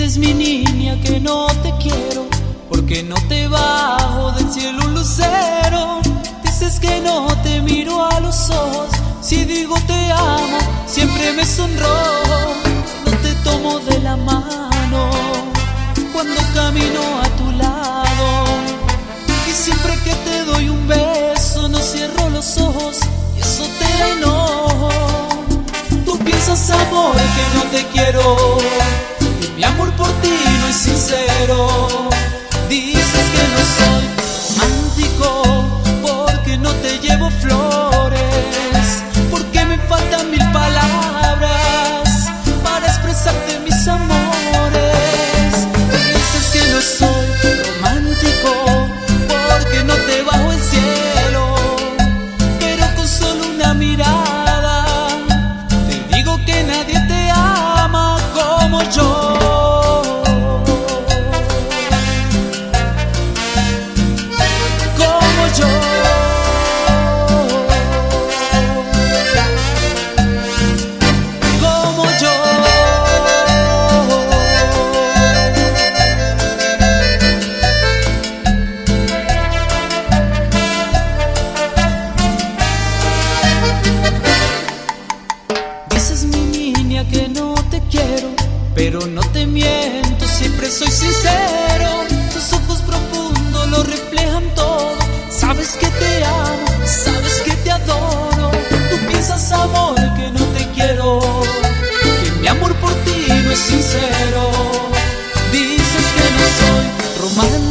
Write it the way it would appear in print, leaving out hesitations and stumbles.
Dices, mi niña, que no te quiero porque no te bajo del cielo un lucero. Dices que no te miro a los ojos, si digo te amo siempre me sonrojo. No te tomo de la mano cuando camino a tu lado, y siempre que te doy un beso no cierro los ojos y eso te da enojo. Tú piensas, amor, que no te quiero, que mi amor por ti no es sincero. Dices que no soy romántico porque no te llevo flores, porque me faltan mil palabras para expresarte mis amores. Dices que no soy romántico porque no te bajo el cielo, pero con solo una mirada te digo que nadie te ama como yo. Dices, mi niña, que no te quiero, pero no te miento, siempre soy sincero. Tus ojos profundos lo reflejan todo. Sabes que te amo, sabes que te adoro. Tú piensas, amor, que no te quiero, que mi amor por ti no es sincero. Dices que no soy romántico